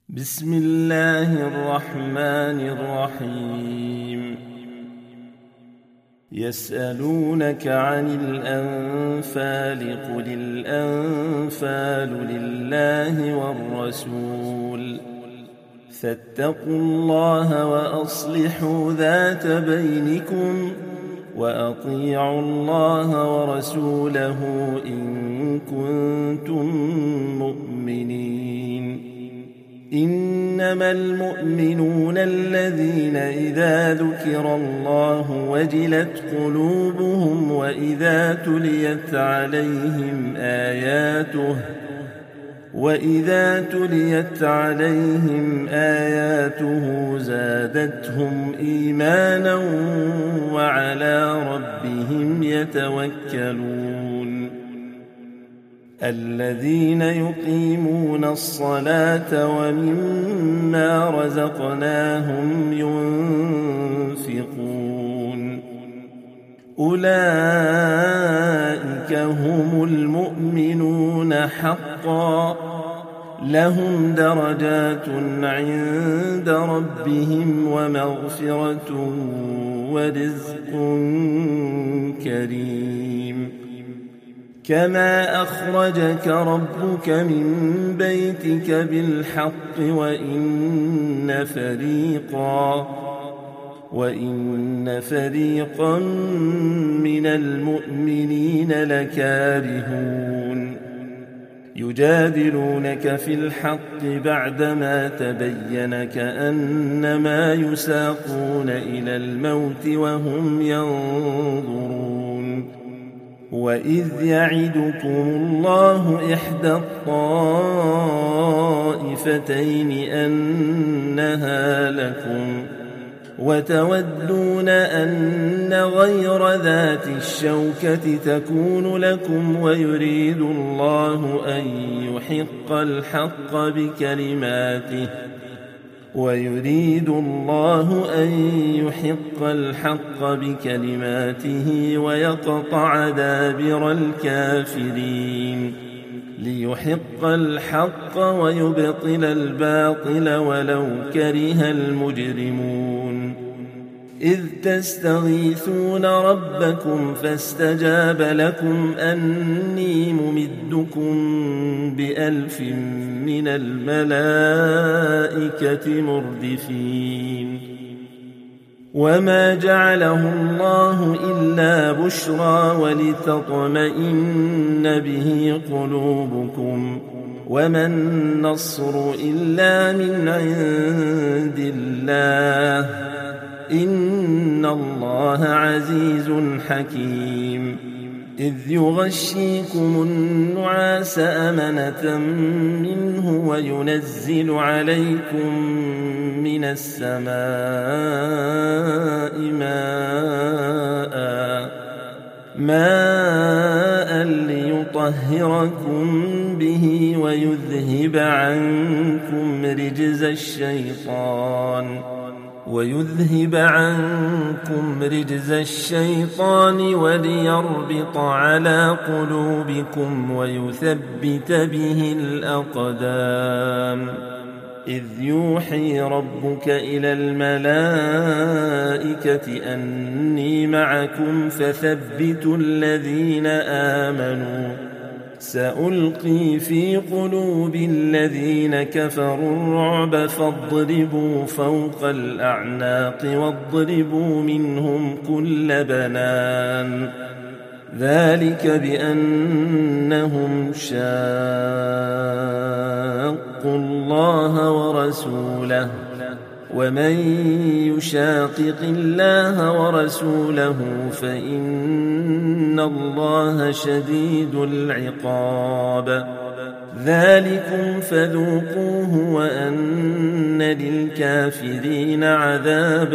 بسم الله الرحمن الرحيم. يسألونك عن الأنفال قل الأنفال لله والرسول فاتقوا الله وأصلحوا ذات بينكم وأطيعوا الله ورسوله إن كنتم مؤمنين. إنما المؤمنون الذين إذا ذكر الله وجلت قلوبهم وإذا تليت عليهم آياته زادتهم إيمانا وعلى ربهم يتوكلون. الذين يقيمون الصلاة ومما رزقناهم ينفقون أولئك هم المؤمنون حقا لهم درجات عند ربهم ومغفرة ورزق كريم. كما أخرجك ربك من بيتك بالحق وإن فريقا من المؤمنين لكارهون يجادلونك في الحق بعدما تبين كأنما يساقون إلى الموت وهم ينظرون. وإذ يعدكم الله إحدى الطائفتين أنها لكم وتودون أن غير ذات الشوكة تكون لكم ويريد الله أن يحق الحق بكلماته ويقطع دابر الكافرين ليحق الحق ويبطل الباطل ولو كره المجرمون. إذ تستغيثون ربكم فاستجاب لكم أني ممدكم ب1000 من الملائكة مردفين. وما جعله الله إلا بشرى ولتطمئن به قلوبكم وما النصر إلا من عند الله إن الله عزيز حكيم. إذ يغشيكم النعاس أمنة منه وينزل عليكم من السماء ماء ليطهركم به ويذهب عنكم رجز الشيطان وليربط على قلوبكم ويثبت به الأقدام. إذ يوحي ربك إلى الملائكة أني معكم فثبتوا الذين آمنوا سألقي في قلوب الذين كفروا الرعب فاضربوا فوق الأعناق واضربوا منهم كل بنان. ذلك بأنهم شاقوا الله ورسوله ومن يشاقق الله ورسوله فإن الله شديد العقاب. ذلكم فذوقوه وأن للكافرين عذاب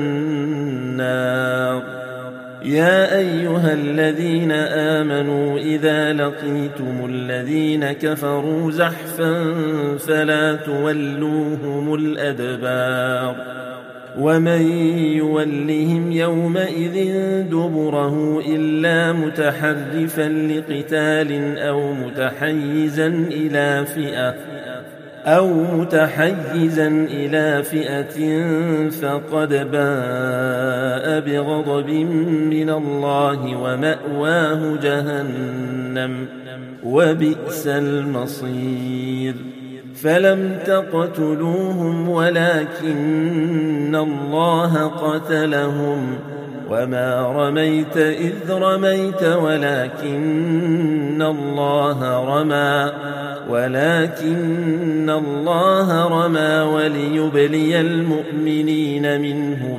النار. يا أيها الذين آمنوا إذا لقيتم الذين كفروا زحفا فلا تولوهم الأدبار ومن يولهم يومئذ دبره إلا متحرفا لقتال أو متحيزا إلى فئة أو متحيزا إلى فئة فقد باء بغضب من الله ومأواه جهنم وبئس المصير فلم تقتلوهم ولكن الله قتلهم وما رميت إذ رميت ولكن الله رمى وليبلي المؤمنين منه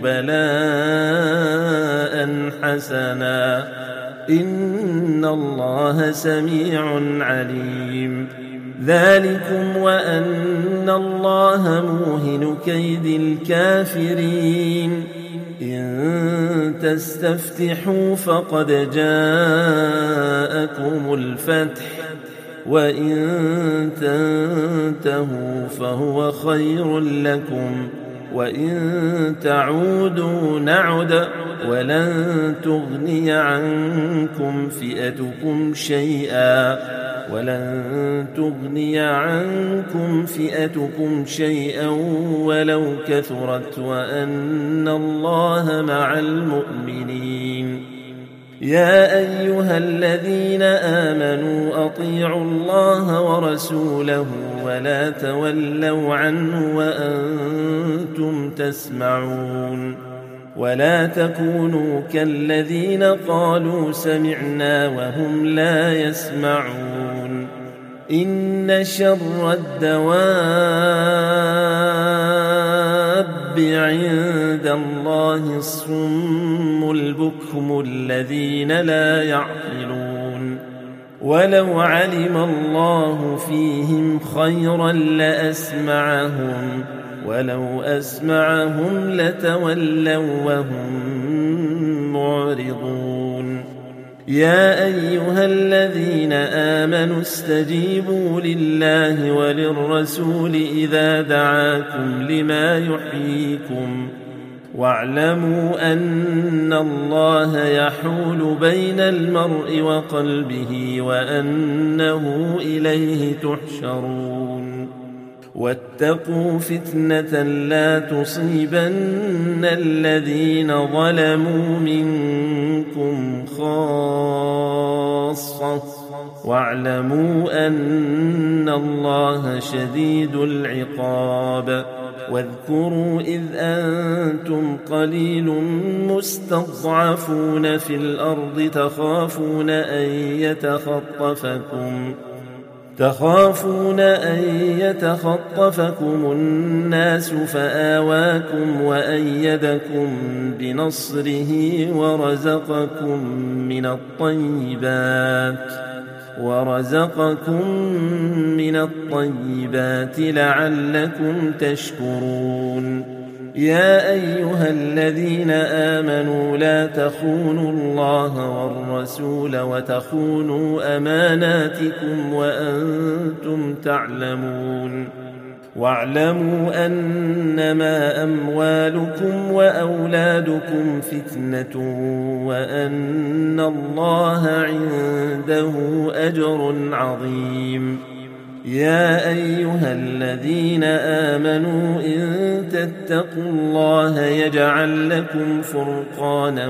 بلاء حسنا إن الله سميع عليم ذلكم وأن الله موهن كيد الكافرين إن تستفتحوا فقد جاءكم الفتح وإن تنتهوا فهو خير لكم وإن تعودوا نعد ولن تغني عنكم فئتكم شيئا ولو كثرت وأن الله مع المؤمنين يا أيها الذين آمنوا أطيعوا الله ورسوله ولا تولوا عنه وأنتم تسمعون ولا تكونوا كالذين قالوا سمعنا وهم لا يسمعون إن شر الدواب عند الله الصم البكم الذين لا يعقلون ولو علم الله فيهم خيرا لأسمعهم ولو أسمعهم لتولوا وهم معرضون يا أيها الذين آمنوا استجيبوا لله وللرسول إذا دعاكم لما يحييكم واعلموا أن الله يحول بين المرء وقلبه وأنه إليه تحشرون واتقوا فتنة لا تصيبن الذين ظلموا منكم خاصة واعلموا أن الله شديد العقاب واذكروا إذ أنتم قليل مستضعفون في الأرض تخافون أن يتخطفكم الناس فآواكم وأيدكم بنصره ورزقكم من الطيبات لعلكم تشكرون يا أيها الذين آمنوا لا تخونوا الله والرسول وتخونوا أماناتكم وأنتم تعلمون واعلموا أنما أموالكم وأولادكم فتنة وأن الله عنده أجر عظيم يا أيها الذين آمنوا إن تتقوا الله يجعل لكم فرقانا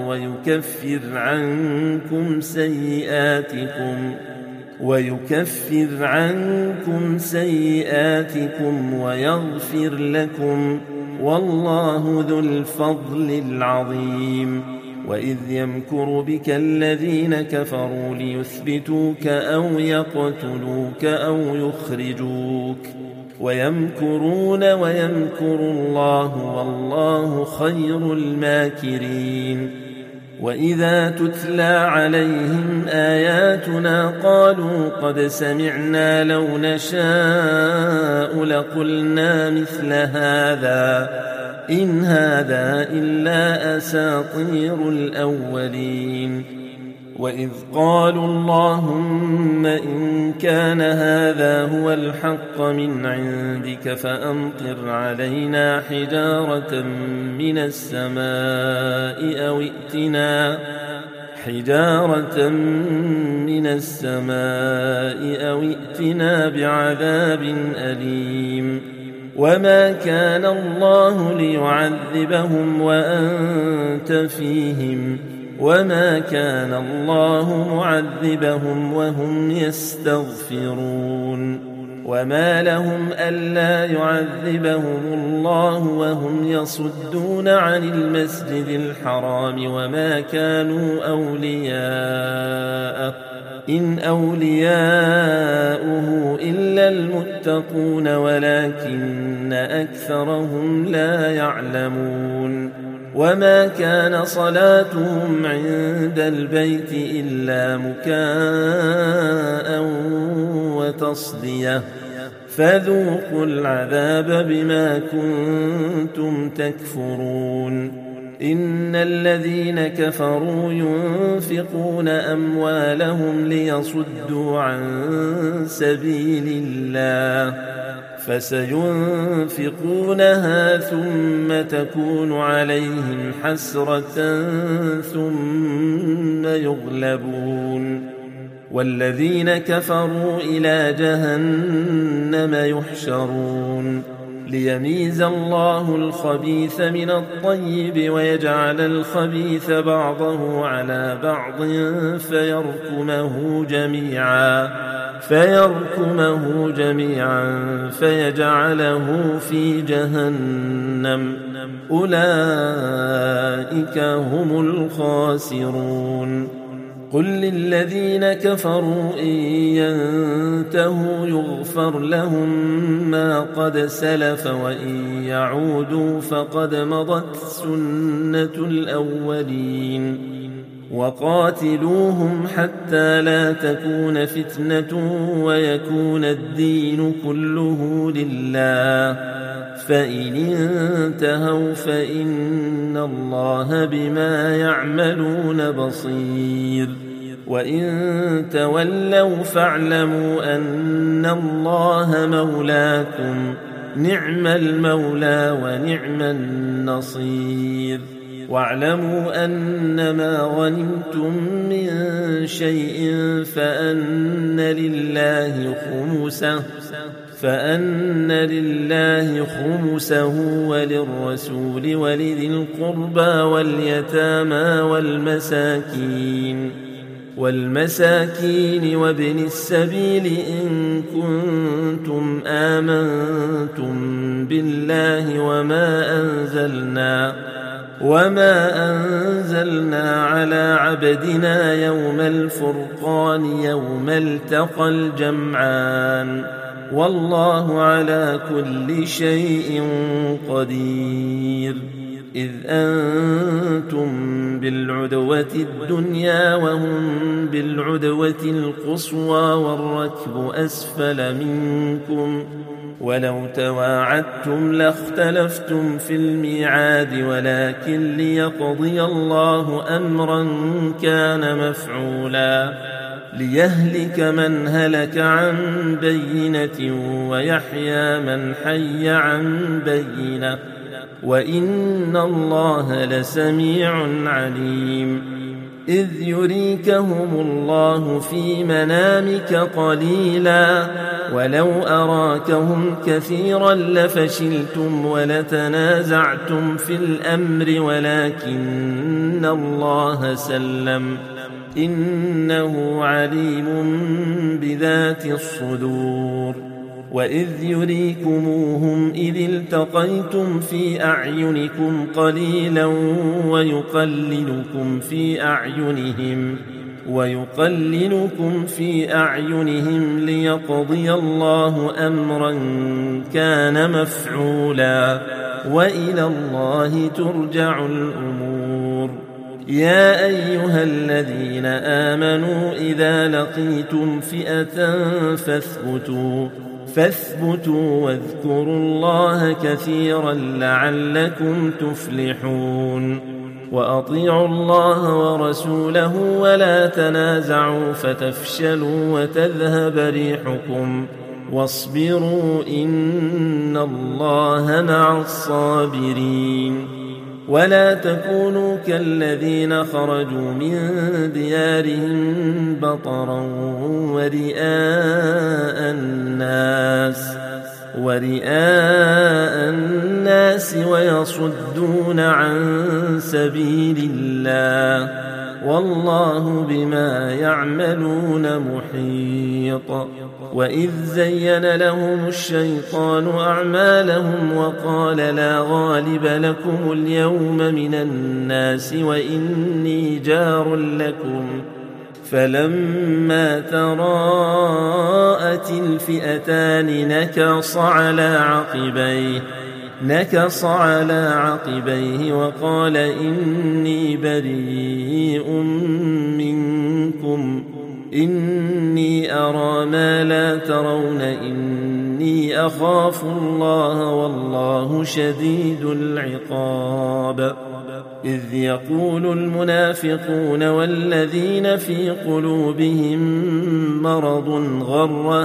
ويكفر عنكم سيئاتكم ويغفر لكم والله ذو الفضل العظيم وإذ يمكر بك الذين كفروا ليثبتوك أو يقتلوك أو يخرجوك ويمكرون ويمكر الله والله خير الماكرين وإذا تتلى عليهم آياتنا قالوا قد سمعنا لو نشاء لقلنا مثل هذا إن هذا إلا أساطير الأولين وإذ قالوا اللهم إن كان هذا هو الحق من عندك فأمطر علينا حجارة من السماء حجارة من السماء أو ائتنا بعذاب أليم وما كان الله ليعذبهم وأنت فيهم وما كان الله معذبهم وهم يستغفرون وما لهم ألا يعذبهم الله وهم يصدون عن المسجد الحرام وما كانوا أولياءه إن أولياؤه إلا المتقون ولكن أكثرهم لا يعلمون وما كان صلاتهم عند البيت إلا مكاء وتصدية فذوقوا العذاب بما كنتم تكفرون إن الذين كفروا ينفقون أموالهم ليصدوا عن سبيل الله فسينفقونها ثم تكون عليهم حسرة ثم يغلبون والذين كفروا إلى جهنم يحشرون ليميز الله الخبيث من الطيب ويجعل الخبيث بعضه على بعض فيركمه جميعا فيجعله في جهنم أولئك هم الخاسرون قل للذين كفروا إن ينتهوا يغفر لهم ما قد سلف وإن يعودوا فقد مضت سنة الأولين وقاتلوهم حتى لا تكون فتنة ويكون الدين كله لله فإن انتهوا فإن الله بما يعملون بصير وإن تولوا فاعلموا أن الله مولاكم نعم المولى ونعم النصير واعلموا أنما غنمتم من شيء فأن لله خمسه وللرسول ولذي القربى واليتامى والمساكين وابن السبيل إن كنتم آمنتم بالله وما أنزلنا على عبدنا يوم الفرقان يوم التقى الجمعان والله على كل شيء قدير إذ أنتم بالعدوة الدنيا وهم بالعدوة القصوى والركب أسفل منكم ولو تواعدتم لاختلفتم في الميعاد ولكن ليقضي الله أمرا كان مفعولا ليهلك من هلك عن بينة ويحيى من حي عن بينة وإن الله لسميع عليم إذ يريكهم الله في منامك قليلا ولو أراكهم كثيرا لفشلتم ولتنازعتم في الأمر ولكن الله سلم إنه عليم بذات الصدور وإذ يريكموهم إذ التقيتم في أعينكم قليلا ويقللكم في أعينهم ليقضي الله أمرا كان مفعولا وإلى الله ترجع الأمور يا أيها الذين آمنوا إذا لقيتم فئة فاثبتوا واذكروا الله كثيرا لعلكم تفلحون وأطيعوا الله ورسوله ولا تنازعوا فتفشلوا وتذهب ريحكم واصبروا إن الله مع الصابرين ولا تكونوا كالذين خرجوا من ديارهم بطرا ورئاء الناس ويصدون عن سبيل الله والله بما يعملون محيط. وإذ زين لهم الشيطان أعمالهم وقال لا غالب لكم اليوم من الناس وإني جار لكم فلما تراءت الفئتان نكص على عقبيه وقال إني بريء منكم إني أرى ما لا ترون إني أخاف الله والله شديد العقاب. إذ يقول المنافقون والذين في قلوبهم مرض غر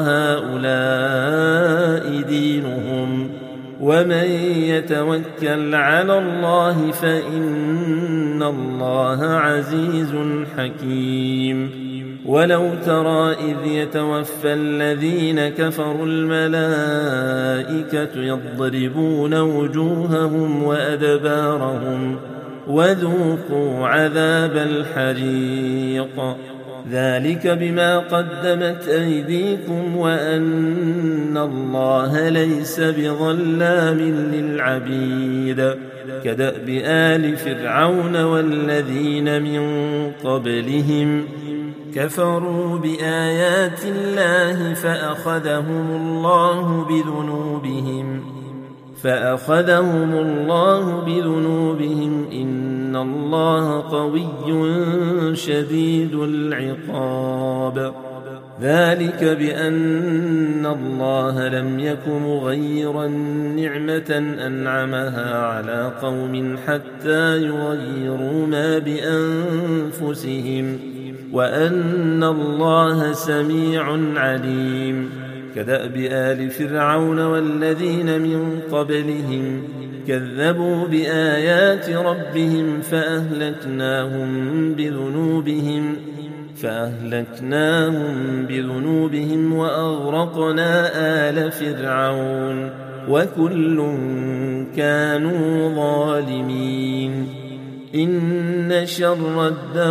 هؤلاء دينهم ومن يتوكل على الله فإن الله عزيز حكيم. ولو ترى إذ يتوفى الذين كفروا الملائكة يضربون وجوههم وأدبارهم وذوقوا عذاب الحريق ذلك بما قدمت أيديكم وأن الله ليس بظلام للعبيد. كدأب آل فرعون والذين من قبلهم كفروا بآيات الله فأخذهم الله بذنوبهم إن الله قوي شديد العقاب. ذلك بأن الله لم يك مغيرا نعمة أنعمها على قوم حتى يغيروا ما بأنفسهم وأن الله سميع عليم. كدأب آل فرعون والذين من قبلهم كذبوا بآيات ربهم فأهلكناهم بذنوبهم وأغرقنا آل فرعون وكل كانوا ظالمين. إن شر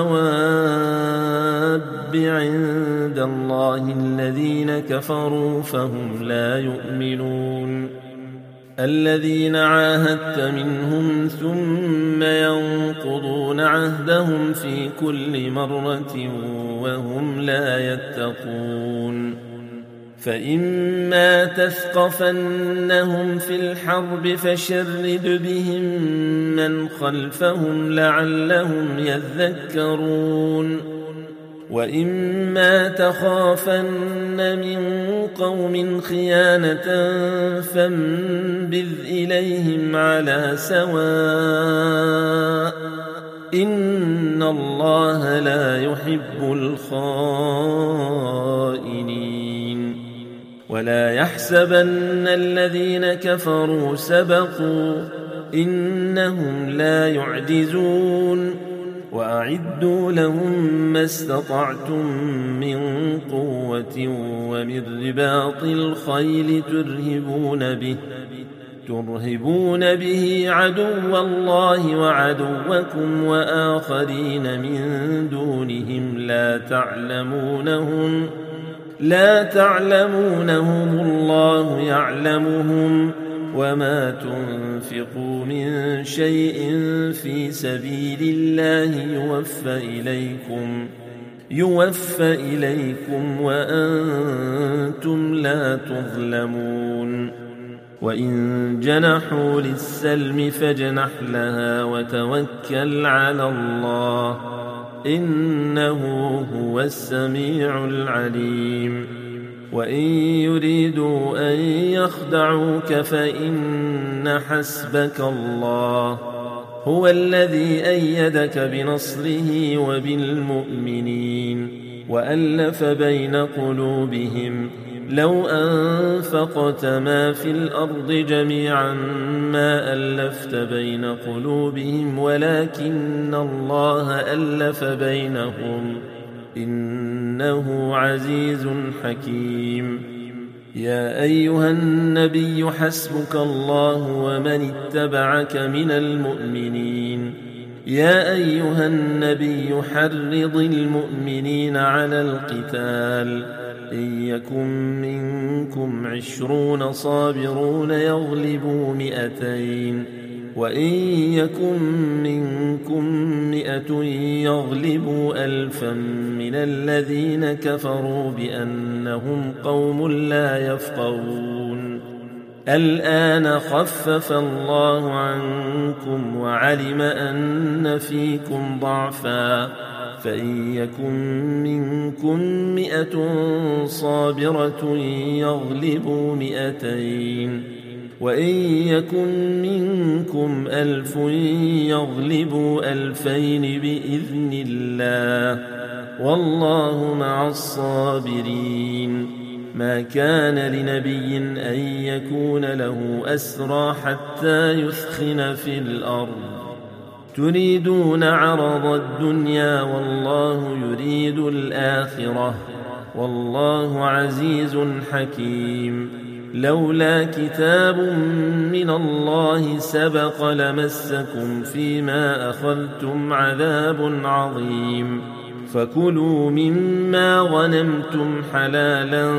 الدواب عند الله الذين كفروا فهم لا يؤمنون. الذين عاهدت منهم ثم ينقضون عهدهم في كل مرة وهم لا يتقون. فإما تثقفنهم في الحرب فشرد بهم من خلفهم لعلهم يذكرون. وإما تخافن من قوم خيانة فانبذ إليهم على سواء إن الله لا يحب الخائنين. ولا يحسبن الذين كفروا سبقوا إنهم لا يعجزون. وأعدوا لهم ما استطعتم من قوة ومن رباط الخيل ترهبون به عدو الله وعدوكم وآخرين من دونهم لا تعلمونهم الله يعلمهم وما تنفقوا من شيء في سبيل الله يوفى إليكم وأنتم لا تظلمون. وإن جنحوا للسلم فاجنح لها وتوكل على الله إنه هو السميع العليم. وإن يريدوا أن يخدعوك فإن حسبك الله هو الذي أيدك بنصره وبالمؤمنين وألف بين قلوبهم لو أنفقت ما في الأرض جميعا ما ألفت بين قلوبهم ولكن الله ألف بينهم إنه عزيز حكيم. يا أيها النبي حسبك الله ومن اتبعك من المؤمنين. يا أيها النبي حرض المؤمنين على القتال إن يكن منكم 20 صابرون يغلبوا 200 وإن يكن منكم 100 يغلبوا 1000 من الذين كفروا بأنهم قوم لا يفقهون. الآن خفف الله عنكم وعلم أن فيكم ضعفا فإن يكن منكم 100 صابرة يغلبوا 200 وإن يكن منكم 1000 يغلبوا 2000 بإذن الله والله مع الصابرين. ما كان لنبي أن يكون له أسرى حتى يثخن في الأرض تريدون عرض الدنيا والله يريد الآخرة والله عزيز حكيم. لولا كتاب من الله سبق لمسكم فيما أخذتم عذاب عظيم فكلوا مما غنمتم حلالا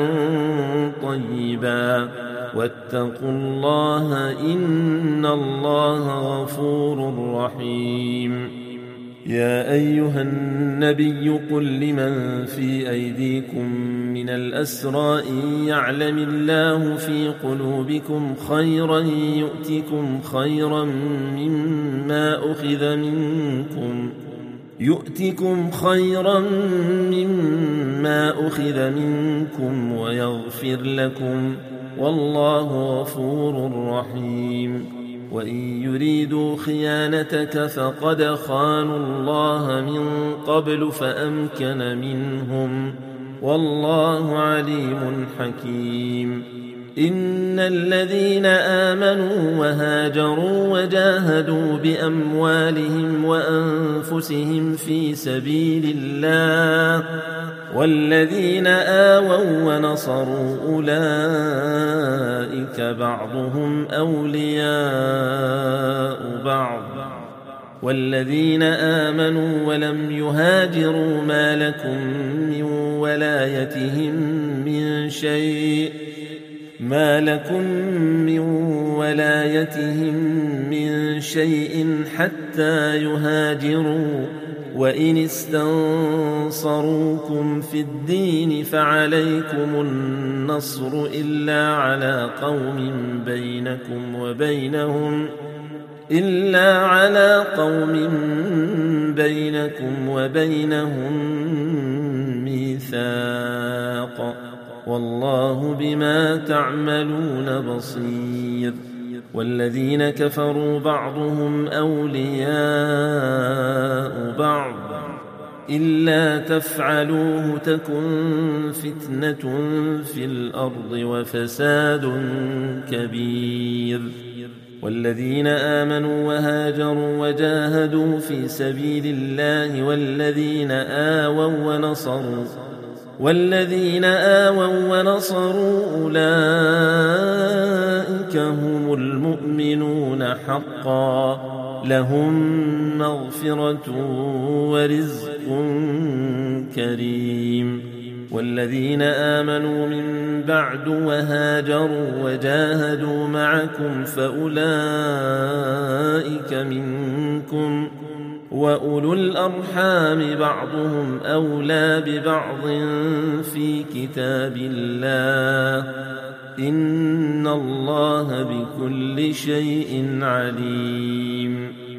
طيبا واتقوا الله إن الله غفور رحيم. يا أيها النبي قل لمن في أيديكم من الأسرى إن يعلم الله في قلوبكم خيرا يؤتكم خيرا مما أخذ منكم ويغفر لكم والله غفور رحيم. وإن يريدوا خيانتك فقد خانوا الله من قبل فأمكن منهم والله عليم حكيم. إن الذين آمنوا وهاجروا وجاهدوا بأموالهم وأنفسهم في سبيل الله والذين آووا ونصروا أولئك بعضهم أولياء بعض والذين آمنوا ولم يهاجروا ما لكم من ولايتهم من شيء حتى يهاجروا وإن استنصروكم في الدين فعليكم النصر إلا على قوم بينكم وبينهم ميثاق والله بما تعملون بصير. والذين كفروا بعضهم أولياء بعض إلا تفعلوه تكن فتنة في الأرض وفساد كبير. والذين آمنوا وهاجروا وجاهدوا في سبيل الله والذين آووا ونصروا أولئك هم المؤمنون حقا لهم مغفرة ورزق كريم. والذين آمنوا من بعد وهاجروا وجاهدوا معكم فأولئك منكم وأولو الأرحام بعضهم أولى ببعض في كتاب الله إن الله بكل شيء عليم.